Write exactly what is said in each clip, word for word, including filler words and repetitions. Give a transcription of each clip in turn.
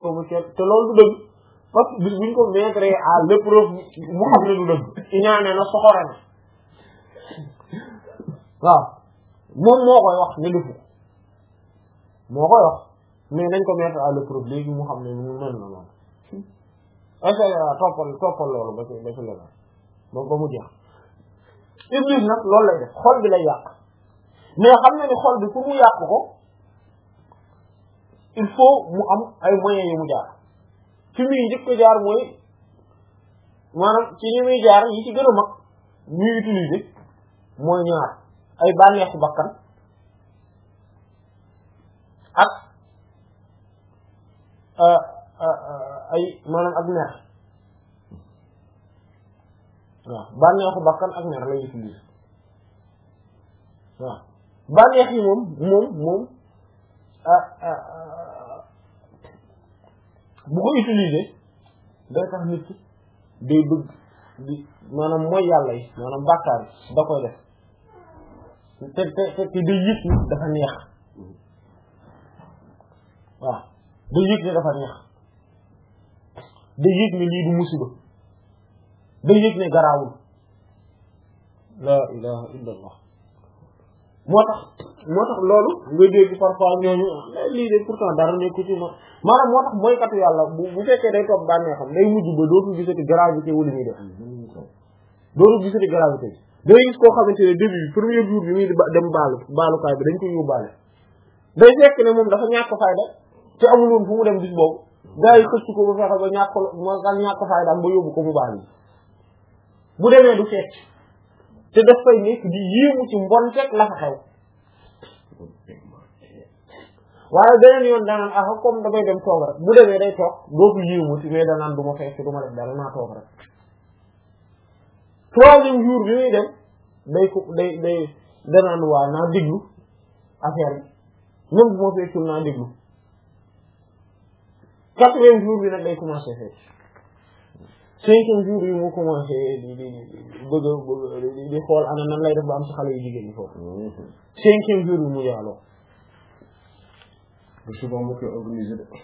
ko mu seet te loolu du dëgg parce que bis buñ ko mettre à l'épreuve mu xam ne du dëgg iñaane na soxore na waaw moom moo koy wax ne defu moo koy wax mais nañ ko mettre à l'épreuve léegi mu xam ne mu mel na noonu essayé toppal toppal loolu ba ci ba ci leneen ba ba mu jeex Iblis nag loolu lay def xol bi lay yàq mais xam na ni xol bi pour mu yàq ko il faut mu am ay moyens yu mu jaar fi muy njëkk a jaar mooy maanaam ci ñi muy jaar yi ci gën a mag ñuy utiliser mooy ñaar ay bànneexu bakkan ak ay maanaam ak mer waaw bànneexu bakkan ak mer lay utiliser waaw bànneex yi moom moom moom bu ko utiliser day tax nit ki day bëgg di maanaam mooy yàlla yi maanaam bàkkaar yi da koy def te te te te day yëg ni dafa neex waaw day yëg ni dafa neex day yëg ni lii du musiba day yëg ne garaawul la ilaha illa allah moo tax moo tax loolu nga dégg parfois ñooñu lii de pourtant dara nekku ci ma maanaam moo tax mooy katu yàlla bu bu fekkee day toog bànnee xam day mujj ba dootul gisati gravité wala muy def dootul gisati gravité bi day gis koo xamante ne début bi premier jour bi muy dem baalu baalukaay bi dañ koy yóbbaale day fekk ne moom dafa ñàkk fayda te amul woon fu mu dem bis boobu gars yi xëcc ko ba fexe ba ñàkk ma gal ñàkk fayda am ba yóbbu ko mu baal yi bu demee du fekk te daf fay nekk di yéemu ci mbon teg la fa xew waaye beneen yoon danaan ah comme damay dem toog rek bu demee day toog dootu yéemu ci mais danaan du ma fekk du ma def dara naa toog rek troisième jour bi muy dem day ko day day danaan waa naa déglu affaire bi même bu ma fekkul naa déglu quatrième jour bi nag day commencé fekk cinquième jour yi mu commencé di di bëgg a bëgg di xool ana nan lay def ba am ci xale yu jigéen ñi foofu cinquième jour bi mu yaaloo bu suba mu koy organisé de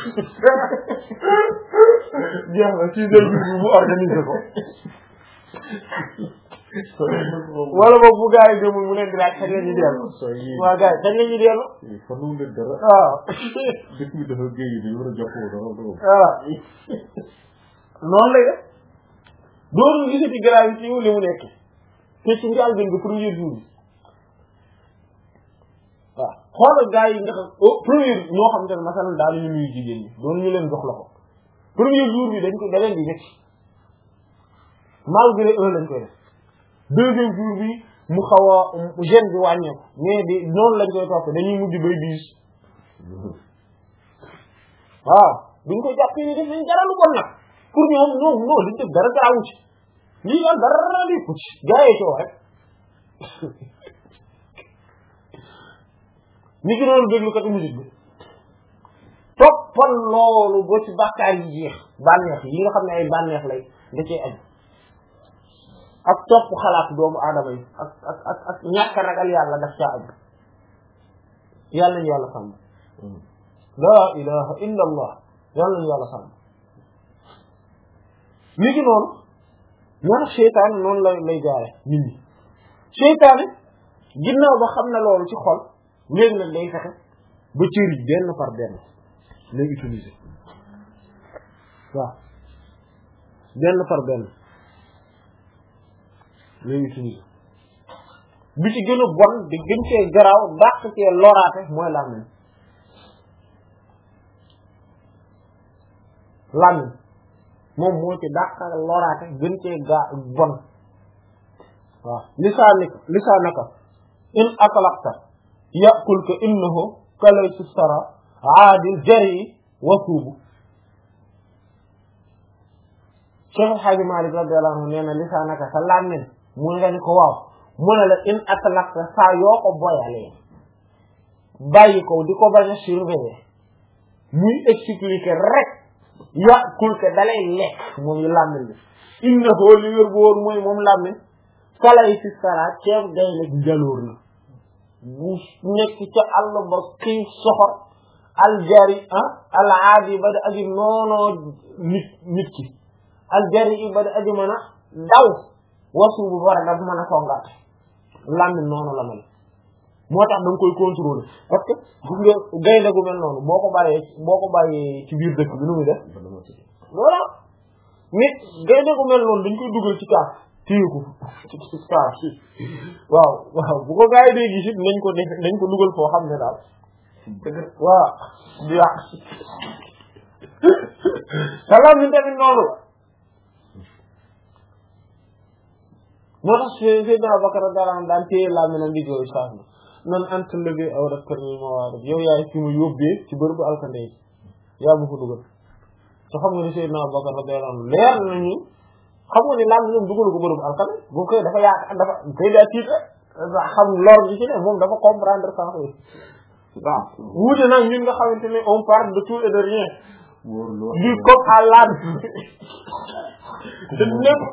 jeex na sixième jour bi mu organisé ko wala boobu bu gars yi demul mu leen di laaj kañ la ñuy dellu waaw gars yi kañ la ñuy dellu fanu leen dara waaw dëkk bi dafa géej bi war a jàppoo dara dara voilà noonu lay def dooru gisati gravité yu li mu nekk te ci njaal gën bi premier jour bi waaw xoolal gars yi nga xam premier ñoo xam te ne masalan daal ñu nuyu jigéen ñi doon ñu leen jox loxo premier jour bi dañ ko da leen di nekk malgré eux lañ koy def deuxième jour bi mu xaw a gêne bi wàññeeku mais di noonu lañ koy topp dañuy mujj bay diis waaw duñ ko jàppee ni def nañ dara lu bon nag pour ñoom non non liñ def dara garaawu ci lii daal dara di ko ci gaa yi coow rek ni ki noonu déglu kat musique bi toppal loolu boo ci bàkkaar yi jeex bànneex yi nga xam ne ay bànneex lay da cee aju ak topp xalaat doomu aadama yi ak ak ak ak ñàkk ragal yàlla daf caa aju yàlla ñu yàlla sàmm laa ilaha illa allah yàlla ñu yàlla sàmm ni ki noonu ñoo tax seytaane noonu lay lay jaare nit ñi seytaane ginnaaw ba xam na loolu ci xol léegi nag day fexe ba cër yi benn par benn lay utiliser waaw benn par benn lay utiliser bi ci gën a bon di gën cee garaaw dàq cee loraate mooy làmmiñ làmmiñ moom moo ci dàq loraate gën cee gaa bon waaw lisaanik lisaanaka in atlaqta ya'kulka innahu kalaysu sara aadil jari wasuubu Cheikh Hadji Malick radiyallahu anhu nee na lisaanaka sa làmmiñ mu nga ni ko waaw mu ne la in atlaqta saa yoo ko boyalee bàyyi ko di ko bañ a surveiller muy expliquer rek ya'kulka dalay lekk moom yu làmmiñ bi innahu li wér bu wóor mooy moom làmmiñ kalaysu sara ceeb gay lekk njaloor la bu nekk ca àll ba xiif soxor aljari ah alaadi ba di aji noonoo nit nit ki aljari i ba di aji mën a daw wasu bu bara da bu mën a songaat làmmiñ noonu la mel moo tax da nga koy contrôler parce que gis nga gaynde gu mel noonu boo ko bàyyee boo ko bàyyee ci biir dëkk bi nu muy def voilà mais gaynde gu mel noonu dañ koy dugal ci kaas téye ko ci kaas waaw waaw bu ko gaa yi dee gis it nañ ko def nañ ko dugal foo xam ne daal waaw du yàq salaam bi tamit noonu la moo tax Seydina Abubakar dara daan téye laa mi na ndigooyu saaf na nan ant lëgéey aw rek kër mi moo waa yow yaay fi mu yóbbee ci bërëbu alkande yi yaa ma ko dugal te xam nga ni Seydina Abubakar radiyallahu anhu leer nañu xam nga ni laam ñoom dugalu ko bërëbu alkande bu koy dafa yaa dafa koy daa tiit xam lor bi ci ne moom dafa comprendre sens yi waaw wuute nag ñun nga xamante ne on parle de tout et de rien du coq à l'âne de lépp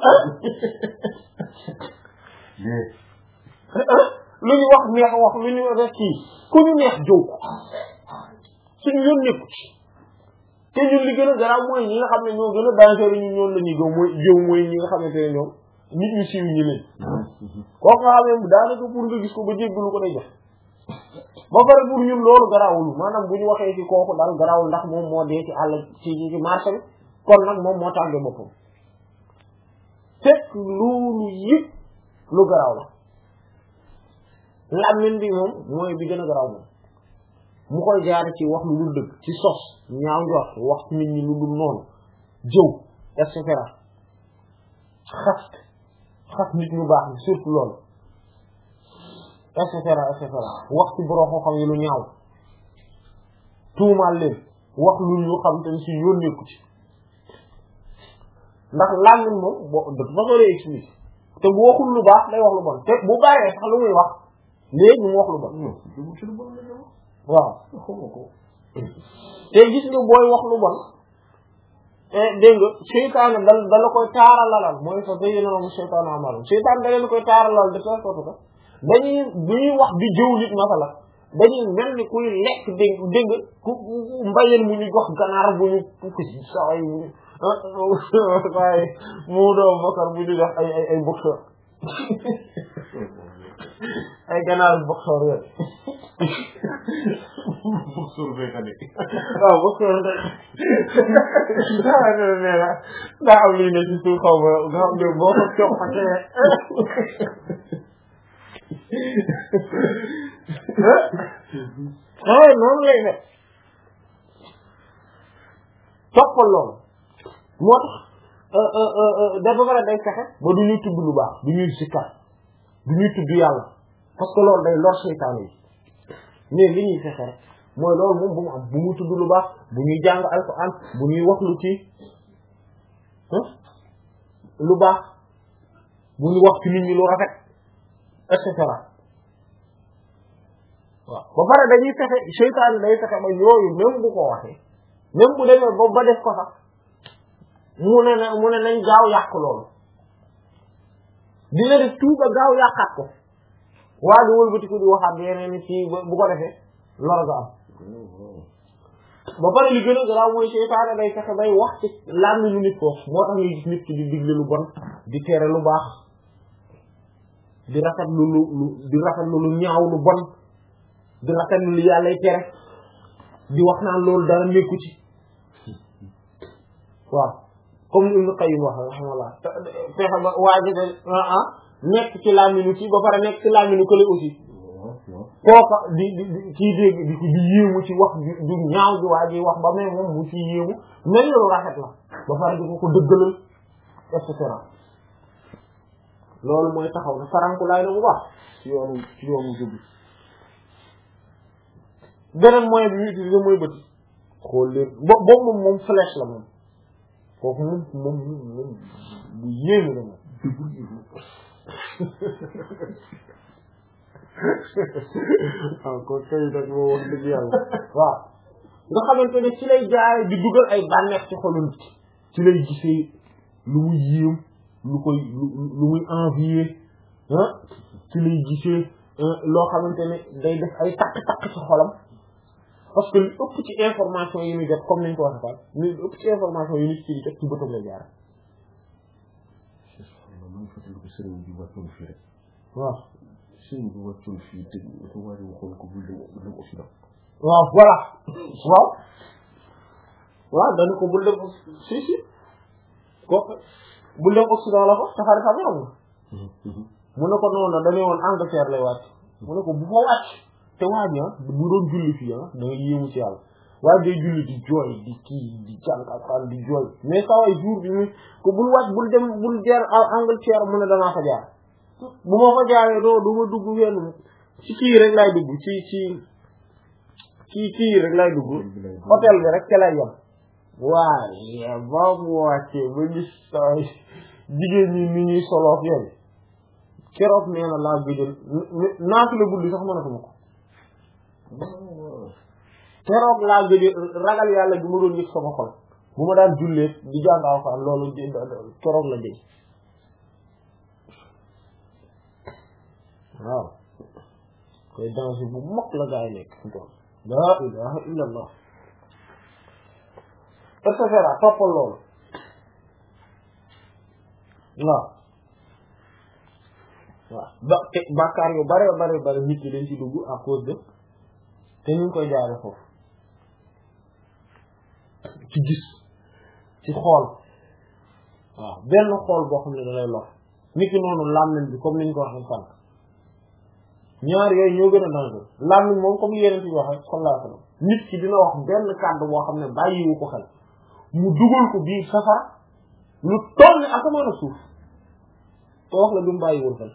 lu ñu wax neex wax lu ñu rek kii ku ñu neex jow ko suñu yoon nekku ci te ñun li gën a garaaw mooy ñi nga xam ne ñoo gën a dangereux ñun ñoom la ñuy gëw mooy jëw mooy ñi nga xamante ne ñoom nit ñu siiw ñi leen kooku nga xam ne daanaka pour nga gis ko ba jéggalu ko day jox ba pare pour ñun loolu garaawul maanaam bu ñu waxee ci kooku daal garaawul ndax moom moo dee ci àll ci ci marché bi kon nag moom moo tàggee boppam fekk loolu yëpp lu garaaw la làmmiñ bi moom mooy bi gën a garaaw moom mu koy jaare ci wax lu dul dëgg ci sos ñaaw njort wax ci nit ñi lu dul noonu jëw et cetera xas xas nit ñu baax ni surtout loolu et cetera et cetera wax ci borom xam yi lu ñaaw tuumaal leen wax lu ñu xam te ne si yónneeku ci ndax làmmiñ moom boo de toute façon lay expliquer te bu waxul lu baax day wax lu bon te bu bàyyee sax lu muy wax léegi mu wax lu bon waaw te gis nga booy wax lu bon dégg nga seytaane dal da la koy taaralalal mooy fa zayyana lahum shaytaanu a'maalahum seytaane da leen koy taaralal de telle sorte que dañuy bu ñuy wax di jëw nit masala dañuy mel ni kuy lekk dégg dégg ku mbayeen mu ñu jox ganaar bu ñu ko ci saway bu ñu waaye mu doo bokkar bu ñu jox ay ay ay boxeur ay ganaar boxeur yooyu boxeur béykat yi waaw boxeur daa nee na daa am lii ne ci suuf xaw ma nga xam ne boo ko coppatee ah noonu lay def toppal loolu moo tax dafa war a day fexe ba du ñuy tudd lu baax du ñuy sikkar du ñuy tudd yàlla parce que loolu day lor seytaane yi mais li ñuy fexe rek mooy loolu moom bu mu am bu muy tudd lu baax bu ñuy jàng alxuraan bu ñuy wax lu ci lu baax bu ñuy wax ci nit ñi lu rafet et cetera waaw ba pare dañuy fexe seytaane day fexe ba yooyu même bu ko waxee même bu demee ba ba def ko sax mu ne na mu ne nañ gaaw yàq loolu dina def tout ba gaaw yàqaat ko waa di wëlbati ko di waxaat yeneen ni ci bu ko defee lor nga am ba pare li gën a garaaw mooy seytaane day fexe bay wax ci làmmiñu nit ko moo tax ngay gis nit ki di digle lu bon di tere lu baax di rafet lu lu lu di rafet lu lu ñaaw lu bon di rafet lu yàllay tere di wax naan loolu dara nekku ci waaw comme Ibn Qayyim wax rahimahullah fexe ba waaji ah nekk ci làmmiñu ci ba pare nekk ci làmmiñu kële aussi kooka di di kii dégg di di yéemu ci wax du ñaaw ji waa ji wax ba mais moom mu ci yéemu mel na lu rafet la ba pare di ko ko dëggalal et cetera loolu mooy taxaw na faranku laay na bu baax ci yoonu ci yoonu jub beneen moyen bi ñu utilisé mooy bëti xool leen bo boobu moom moom flèche la moom kooku moom moom moom bu yéeme la moom waaw kon kay nag moo wax dëgg yàlla waaw nga xamante ne ci lay jaare di dugal ay bànneex ci xolu nit ci lay gisee lu muy yéem lu koy lu muy envier ah ci lay gisee loo xamante ne day def ay takk-takk ci xolam parce que li ëpp ci information yi muy jot comme nañ ko waxee fa li ëpp ci information yi nit ci di jot ci bëtam la jaar sëriñ bi wàccoon fii rek waaw sëriñ bi wàccoon fii te dafa war a waxoon ko bul dem bul dem Occident waaw voilà waaw waaw dañu ko bul dem si si kooku bul dem Occident la ko safari xam am na mu ne ko noonu dañu woon Angleterre lay wàcc mu ne ko bu fa wàcc te waa ji bu doon julli fii ah da nga yéemu ci yàlla waaye day julli di jooy di kii di jàng alxuraan di jooy mais saa waay jour bi mu ko bul wàcc bul dem bul jaar Angleterre mu ne danaa fa jaar bu ma fa jaaree doo du ma dugg wenn ci kii rek lay dugg ci ci kii kii rek lay dugg hôtel bi rek ca lay yem waaye ba mu wàccee ba gis saa jigéen ñi ni ñuy soloof yooyu keroog nee na laa gëjël naafila guddi sax mënatuma ko keroog laa gëjël ragal yàlla bi ma doon yëg sama xol bu ma daan jullee di jàngaaw fa loolu keroog la dee waaw koy danger bu mag la gaa yi nekk fi tool laa ilaha illa allah et cetera toppal loolu waaw waaw ba te bàkkaar yu bare bare bare nit ñi dañ ci dugg à cause de te ñu ngi koy jaare foofu ci gis ci xool waaw benn xool boo xam ne da lay lor nit ki noonu làmmiñ bi comme niñ ko waxee sànq ñaar yooyu ñoo gën a danger làmmiñ moom comme yeneen ci waxee sallallahu alayhi wasallam nit ki dina wax benn kàddu boo xam ne bàyyiwu ko xel mu dugal ko biir safara lu toll ni asamaan suuf te wax la du mu bàyyiwul xel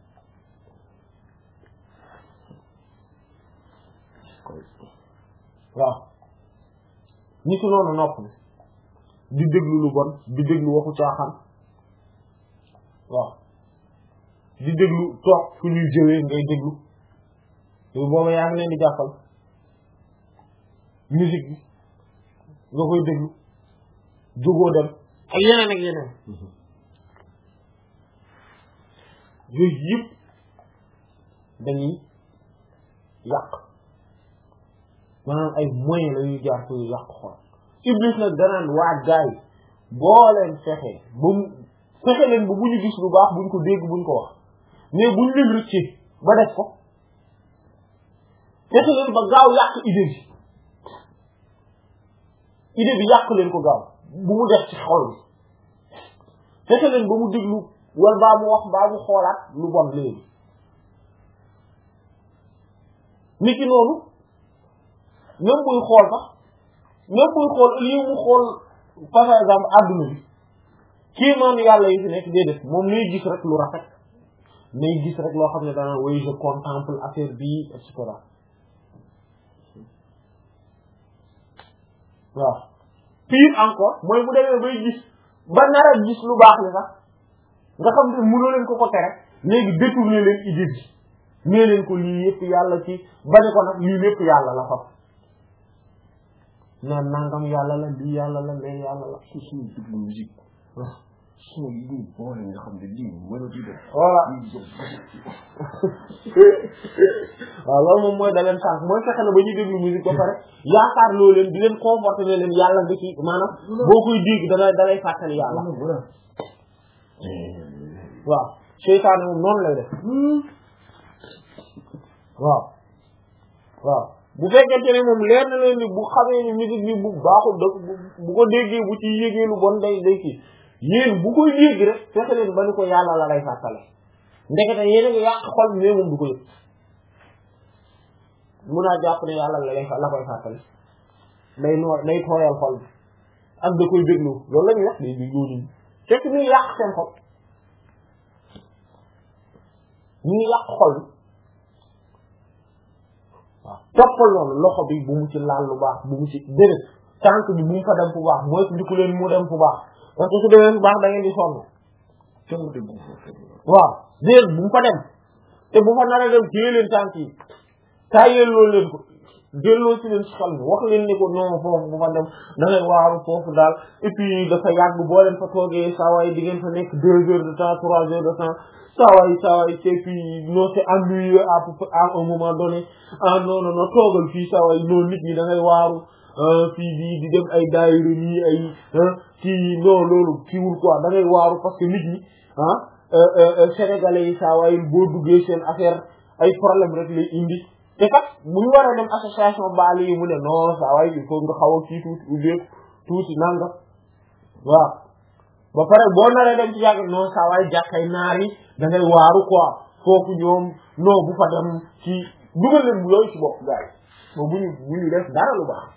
waaw nit ki noonu nopp di déglu lu bon di déglu waxu caaxaan waaw di déglu toog fu ñuy jëwee ngay déglu yow booba yaa ngi leen di jàppal musique bi nga koy déglu jógoo dem ak yeneen ak yeneen yooyu yëpp dañuy yàq maanaam ay moyens la ñuy jaar pour yàq xol Iblis nag danaan waa gaay boo leen fexe ba mu fexe leen ba bu ñu gis lu baax buñ ko dégg buñ ko wax mais buñ leen rëcce ba def ko fexe leen ba gaaw yàq idée bi idée bi yàq leen ko gaaw bu mu def ci xol bi fexe leen ba mu déglu wala baa mu wax baa mu xoolaat lu bon léegi nit ki noonu même buy xool sax même buy xool lii mu xool par exemple adduna bi kii maanaam yàlla yi fi nekk déedéet moom lay gis rek lu rafet lay gis rek loo xam ne dana way je contemple affaire bii et cetera waaw pire encore mooy bu demee bay gis ba nar a gis lu baax ni sax nga xam ne mënoo leen ko ko tere léegi détourner leen idée bi nee leen ko lii yëpp yàlla ci bane ko nag lii lépp yàlla la fa naan nangam yàlla la lii yàlla la lee yàlla la su suñu déglu musique son yi ñu boole nga xam ne lii mélodie de voilà waaw loolu moom mooy da leen sànq mooy fexe na ba ñuy déglu musique ba pare yaakaar loo leen di leen comporter ne leen yàlla nga ci maanaam boo koy dégg dana dalay fàttali yàlla waaw seytaane moom noonu lay def waaw waaw bu fekkente ne moom leer na leen ni bu xamee ni musique bi bu baaxul da bu ko déggee bu ci yégee lu bon day day kii yéen bu koy yégg rek fexe leen ba ni ko yàlla la lay fàttale ndekete yéen a ngi yàq xol mais moom du ko yëg mun naa jàpp ne yàlla la lay la koy fàttale day noo day tooyal xol bi ak da koy déglu loolu la ñuy wax day dégloo nit ñi fekk ñuy yàq seen xol ñuy yàq xol bi waaw toppal loolu loxo bi bu mu ci laal lu baax bu mu ci déedéet tànk bi bu mu fa dem fu baax mooy ndiku leen mu dem fu baax parce que su demee fu baax da ngeen di sonn waaw déedéet bu mu fa dem te bu fa nar a dem téye leen tànk yi taayeel loolu leen ko delloo ci leen ci xel mi wax leen ni ko non foofu bu fa dem da ngay waaru foofu daal et puis dafa yàgg boo leen fa toogee saa waay di ngeen fa nekk deux heures de temps trois heures de temps saa waay saa waay et puis non c'est ennuyeux à à un moment donné ah non non non toogal fii saa waay non nit ñi da ngay waaru fii di di dem ay daayira nii ay kii non loolu kiiwul quoi da ngay waaru parce que nit ñi ah sénégalais yi saa waay boo duggee seen affaire ay problème rek lay indi te kat bu ñu war a dem association baali yi mu ne non saa waay il faut nga xaw a kii tuuti ubbeeku tuuti nanga waaw ba pare boo naree dem ci yàgg non saa waay jàkkay naar yi da ngay waaru quoi foofu ñoom non bu fa dem ci dugal leen bu yooyu ci bopp gars yi bu ñu bu ñu def dara lu baax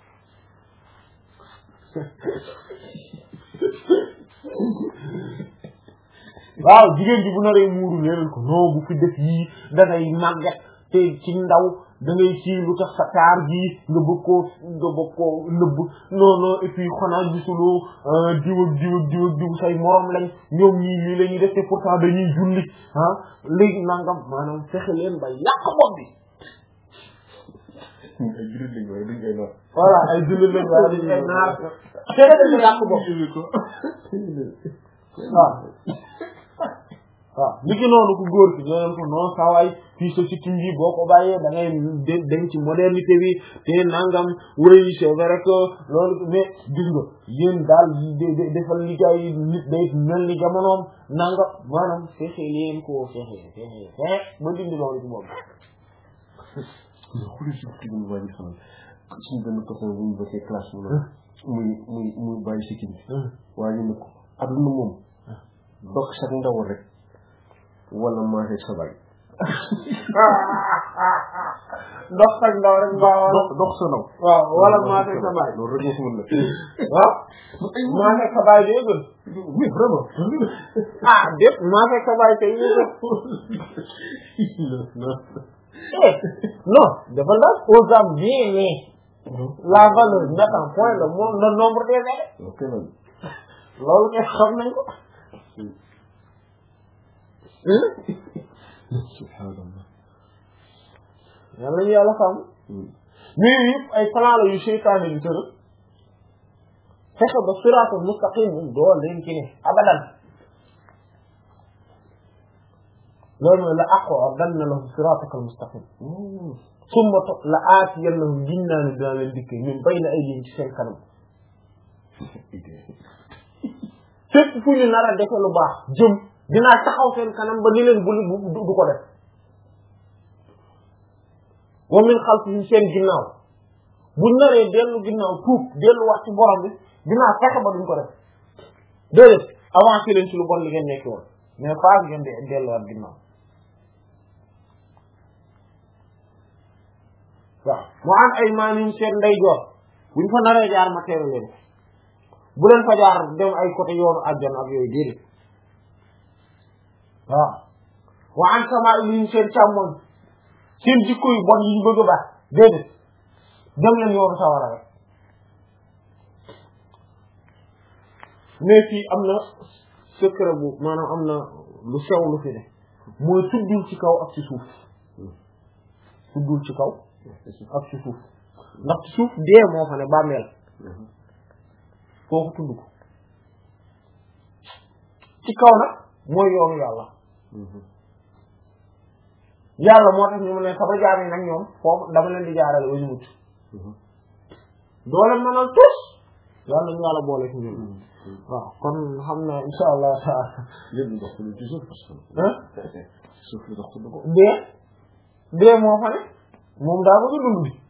waaw jigéen ji bu naree muuru leen ko non bu fi def yii da ngay màgget te ci ndaw da ngay ci lu tax sa taar gi nga bëgg koo nga bëgg koo nëbb non non et puis xanaa gisuloo diw ak diw ak diw ak diw say morom lañ ñoom ñii lii la ñuy def te pourtant dañuy julli ah léegi nangam maanaam fexe leen ba yàq bopp bi. ay jullit lañ waaye duñ koy naar. voilà ay jullit lañ waaye duñ koy naar fexe leen ba yàq bopp waaw. waaw li ki noonu ku góor ki ñoo ko non sawaay fii sa sikkim bi boo ko bàyyee da ngay dem ci modernité bi te nangam wéy c'est vrai que loolu mais gis nga yéen daal defal liggéey nit day mel ni jamonoom nanga maanaam fexe leen koo fexe fexe fexe ba dindi loolu ci moom. xuli si sikkim bi bàyyi xam suñu benn copain bu ñu bokkee classe mu muy muy muy bàyyi sikkim bi waaye ñu ne ko adduna moom dox sax ndaw rek wala maase sa baay. dox sax ndaw rek mbaa dox dox sa ndaw. waaw wala maase sa baay. loolu rek moo fi mën na. waaw. maase sa baay day gën. oui vraiment. ah déet maase sa baay tey ñu gën. non. eh non dafa la aux âmes bien nées. la valeur met en point le le nombre des années. ok loolu kay xam nañ ko. subhanallah. yàlla nañu yàlla xam. mais yëpp ay plan la yu seytaane yu tëral fexe ba siraatul mustaqim moom doo leen ci ne abadan loolu mooy la aqudanna lahum siraatakal mustaqim summa topp la aatiyannahum ginnaa ne dinaa leen dikkee min bayna aydihim ci seen kanam fépp fu ñu nar a defe lu baax jëm dinaa taxaw seen kanam ba ni leen buli du ko def wa min xalfihim seen ginnaaw buñ naree dellu ginnaaw tuub delluwaat ci borom bi dinaa fexe ba duñ ko def déedéet avancé leen ci lu bon li ngeen nekk woon mais pas ngeen di delluwaat ginnaaw waaw mu am ay maanaam seen ndeyjoor buñ fa naree jaar ma teeru leen bu leen fa jaar dem ay côté yoonu àjjana ak yooyu déedéet waaw wa an samaa'ilihim seen càmmoñ seen jikko yu bon yi ñu bëgg a baax déedéet dem leen yoonu sawara rek mais fii am na secret bu maanaam am na lu sew lu fi ne mooy tuddul ci kaw ak ci suuf tuddul ci kaw ak ci suuf ndax ci suuf dee moo fa ne bàmmeel foofu tudd ko ci kaw nag mooy yoonu yàlla yàlla moo tax ñu mu ne sama jaam yi nag ñoom foofu dama leen di jaarale ba ñu mucc doo leen mënal tus yàlla ñu yàlla boole ci ñun waaw kon xam na insha allah taala yéen ndox lu ci suuf parce que ah suuf lu dox ko dee dee moo fa ne moom daa bëgg dund bi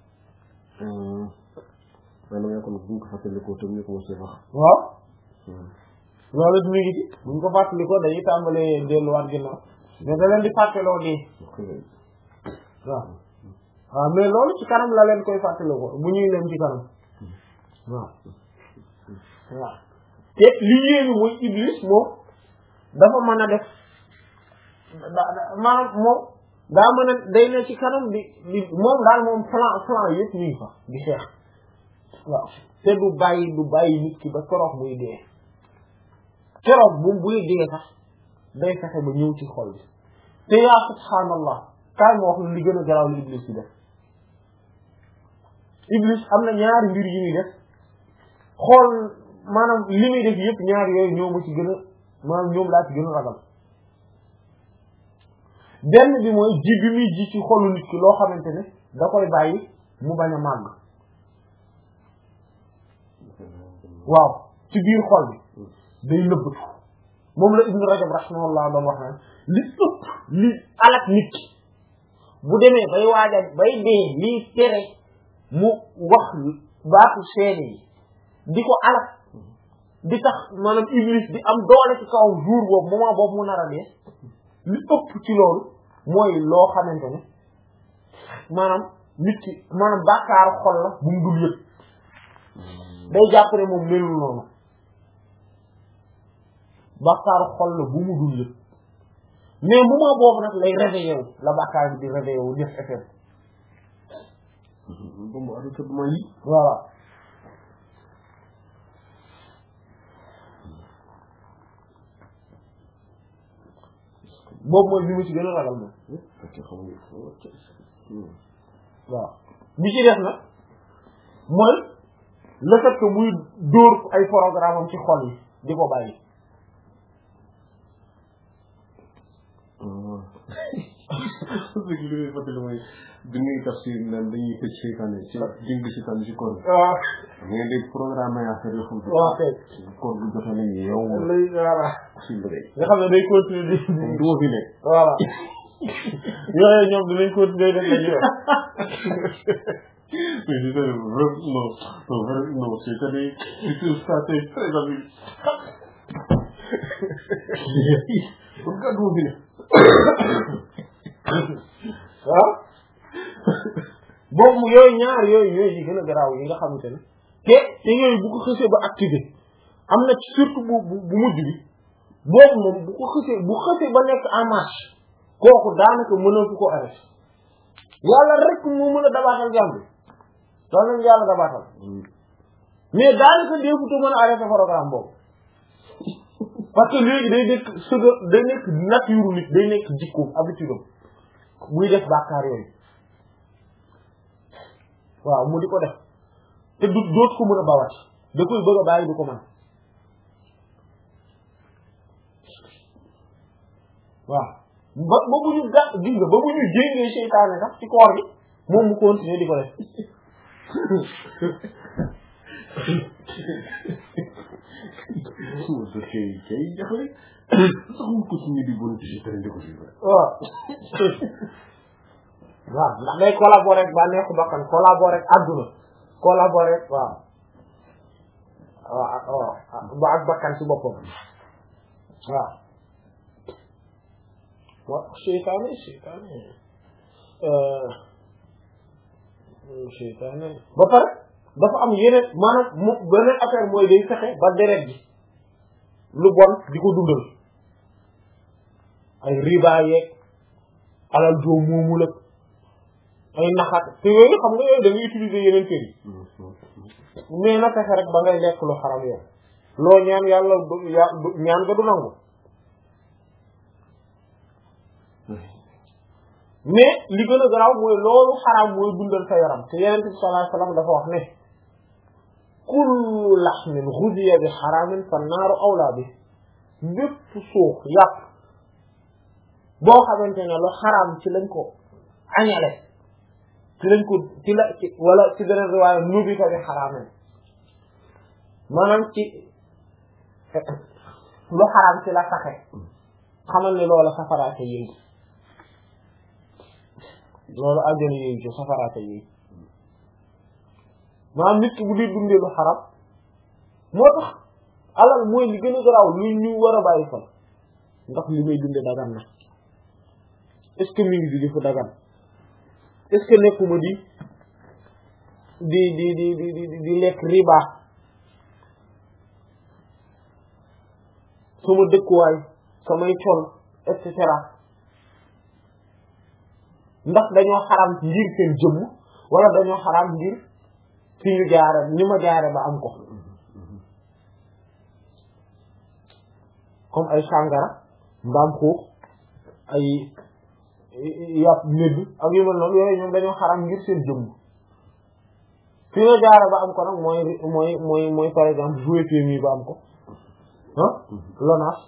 maanaam yaa kon buñ ko fàttalikoo tam ñu ko mos a wax waaw loolu it mi ngi ci buñ ko fàttalikoo dañuy tàmbalee delluwaat ginnaaw mais da leen di fàttaloo dee waaw waaw mais loolu ci kanam la leen koy fàttalikoo bu ñuy leen ci kanam waaw waaw te li yéenu mooy iblis moom dafa mën a def maanaam moom daa mën a day ne ci kanam di di moom daal moom plan plan yëpp ñu ngi fa di xeex waaw te du bàyyi du bàyyi nit ki ba keroog muy dee keroog bu buy dee sax day fexe ba ñëw ci xol bi te yaa subhaanallah kaay ma wax la li gën a garaaw li iblis ci def iblis am na ñaari mbir yu muy def xool maanaam li muy def yëpp ñaari yooyu ñoo ma ci gën a maanaam ñoom laa ci gën a ragal benn bi mooy ji bi muy ji ci xolu nit ki loo xamante ne da koy bàyyi mu bañ a màgg waaw ci biir xol bi day nëbbatu moom la Ibn Rajab rahimahullah doon wax naan li ëpp li alak nit ki bu demee bay waaja bay dee liy tere mu wax baatu seede yi di ko alak di tax maanaam iblis di am doole ci kaw jour boobu moment boobu mu nar a dee li ëpp ci loolu mooy loo xamante ne maanaam nit ki maanaam bàkkaaru xol la bu mu dul yëg day jàpp ne moom melul noonu bàkkaaru xol la bu mu dul yëg mais moment boobu nag lay réveillé wu la bàkkaar bi di réveillé wu def effet boobu arrêté bu ma yi voilà boobu mooy bi mu ci gën a ragal moom waaw bi ci def nag mooy le fait que muy dóor ay programme am ci xol yi di ko bàyyi li ngay fàttali mooy bi ngay tafsir naan dañuy tëj seytaane ci jëng seytaane ci koor waaw ngeen di programme ay affaire yoo xam ne waaw kay koor bu joxe nañu yow lay voilà si bëgg nga xam ne day continuer di du ma fi nekk voilà yooyu ñoom dinañ continuer def lañu def mais c'est ça non non vraiment non c'est-à-dire ça c'est très habile pour que du ma fi nekk waaw boobu yooyu ñaar yooyu yooyu yi gën a garaaw yi nga xamante ne te te yooyu bu ko xësee ba activé am na surtout bu bu bu mujj bi boobu moom bu ko xësee bu xësee ba nekk en marche kooku daanaka mënatu ko arrêté yàlla rek moo mën a dabaatal jàmm bi loolu lañ yàlla dabaatal mais daanaka déefuta mën a arrêté programme boobu parce que léegi day nekk sëga day nekk nature nit day nekk jikkoom habitude am muy def bàkkaar yooyu waaw mu di ko def te du dootu ko mën a bawat da koy bëgg a bàyyi du ko mën waaw ba ba bu ñu gàtt gis nga ba bu ñu jéngee seytaane sax ci koor bi moom mu continuer di ko def suba sa kay kay jaxle sax mu continuer di bon ci tane di ko fi waaw waaw ndax day collaborer ak bànneexu bakkan collaborer ak àdduna collaborer waaw waaw waaw ba ak bakkan ci boppam waaw waaw seytaane seytaane seytaane ba pare dafa am yeneen maanaam mu beneen affaire mooy day fexe ba deret ji lu bon di ko dundal ay riba yeeg alal joo moomul ak ay naxaat te yooyu xam nga yooyu da ngay utiliser yeneen kër yi mais na fexe rek ba ngay lekk lu xaram yow loo ñaan yàlla ñaan nga du nangu mais li gën a garaaw mooy loolu xaram mooy dundal sa yaram te Yonent bi sallallahu alayhi wasallam dafa wax ne kullu laxmin ghudiya bi xaraamin fa naaru awlaa bi bépp suux yàpp boo xamante ne lu xaraam ci lañ ko añale ci lañ ko ci la ci wala ci beneen riwaaya nubita bi xaraamin maanaam ci lu xaraam ci la saxe xamal ne loola safaraate yéegi loolu àjjana yéegi ci safaraate yéegi maanaam nit ki bu dee dundee lu xaram moo tax alal mooy li gën a garaaw lu ñu war a bàyyi xel ndax li may dundee dagan na est-ce que mi ngi di di fu dagan est-ce que nekkuma di di di di di di di lekk riba sama dëkkuwaay samay col et cetera ndax dañoo xaram ngir seen jëmm wala dañoo xaram ngir fi ñu jaare ni ma jaare ba am ko comme ay sàngara mbaam xuux ay yàpp médd ak yu mel noonu yooyu ñoom dañoo xaram ngir seen jëmm fi nga jaare ba am ko nag mooy mooy mooy mooy par exemple jouer P M I ba am ko ah LONASE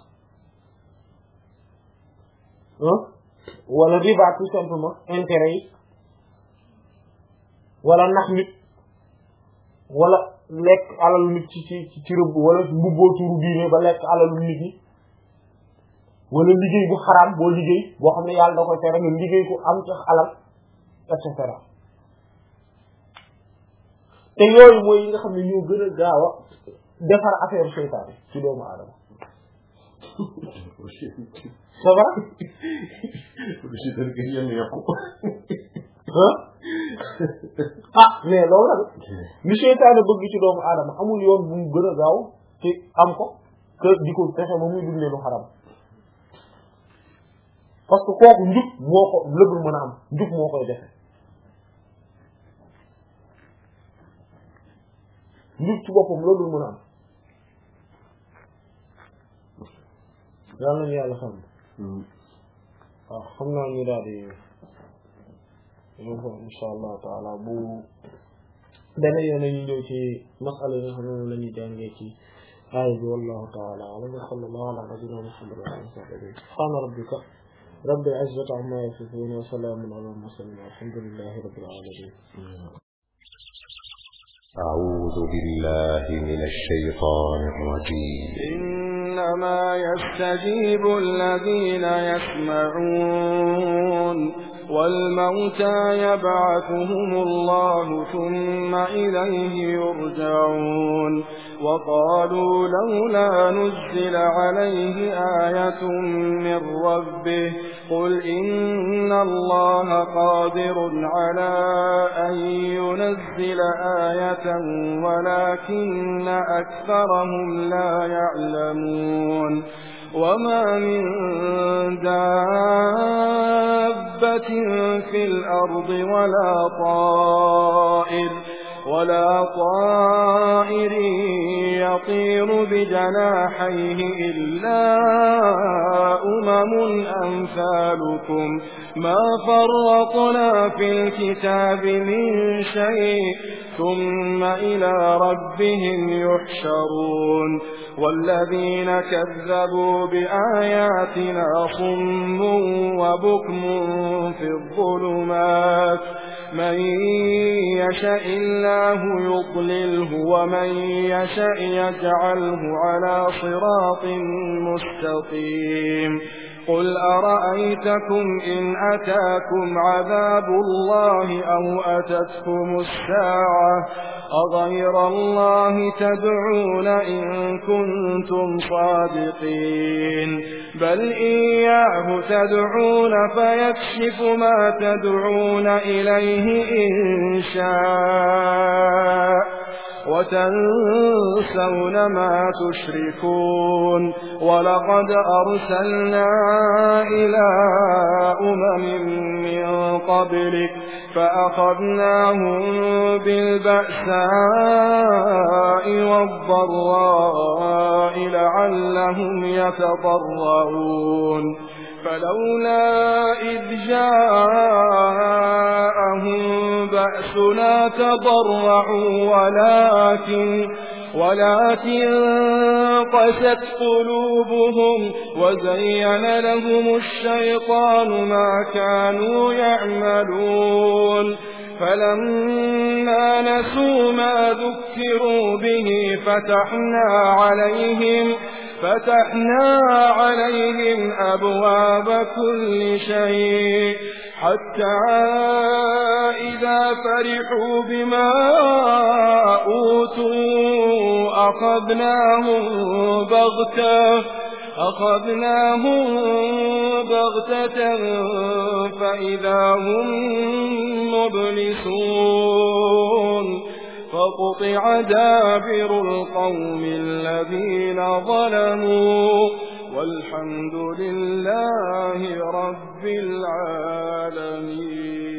ah wala riba tout simplement intérêt yi wala nax nit wala lekk alalu nit ci ci ci rëbb wala mbubboo turu diine ba lekk alalu nit yi wala liggéey bu xaraam boo liggéey boo xam ne yàlla da koy tere nga liggéey ko am tax alal et cetera te yooyu mooy yi nga xam ne ñoo gën a gaaw a defar affaire seytaane ci doomu aadama c'est vrai ah mais loolu nag li seytaane bëgg ci doomu aadama amul yoon bu mu gën a gaaw ci am ko que di ko fexe ba muy dundee lu xaram parce que kooku njub moo ko lëbul mën a am njub moo koy defe njub ci boppam lëbul mën a am yàlla nañu yàlla xam waaw xam naa ñu daal di ñoo ko insha allah taala bu dana yoon ñu ñëw ci masala yi nga xam ne moom la ñuy jàngee ci aaya bi wallahu taala alam wa sallallahu ala nabiyyina muhammad wa alihi wa sahbihi subhana rabbika rabbil izzati amma yasifun wa salamun ala al mursalin walhamdulillahi rabbil alamin أعوذ بالله من الشيطان الرجيم إنما يستجيب الذين يسمعون والموتى يبعثهم الله ثم إليه يرجعون وقالوا لولا نزل عليه آية من ربه قل إن الله قادر على أن ينزل آية ولكن أكثرهم لا يعلمون وما من دابة في الأرض ولا طائر ولا طائر يطير بجناحيه إلا أمم أمثالكم ما فرطنا في الكتاب من شيء ثم إلى ربهم يحشرون والذين كذبوا بآياتنا صم وبكم في الظلمات من يشاء الله يضلله ومن يشاء يجعله على صراط مستقيم قل أرأيتكم إن أتاكم عذاب الله أو أتتكم الساعة أغير الله تدعون إن كنتم صادقين بل إياه تدعون فيكشف ما تدعون إليه إن شاء وتنسون ما تشركون ولقد أرسلنا إلى أمم من قبلك فأخذناهم بالبأساء والضراء لعلهم يتضرعون فلولا إذ جاءهم بأسنا تضرعوا ولكن ولكن قست قلوبهم وزين لهم الشيطان ما كانوا يعملون فلما نسوا ما ذكروا به فتحنا عليهم فتحنا عليهم أبواب كل شيء حتى إذا فرحوا بما أوتوا أخذناهم بغتة أخذناهم بغتة فإذا هم مبلسون فقطع دابر القوم الذين ظلموا والحمد لله رب العالمين.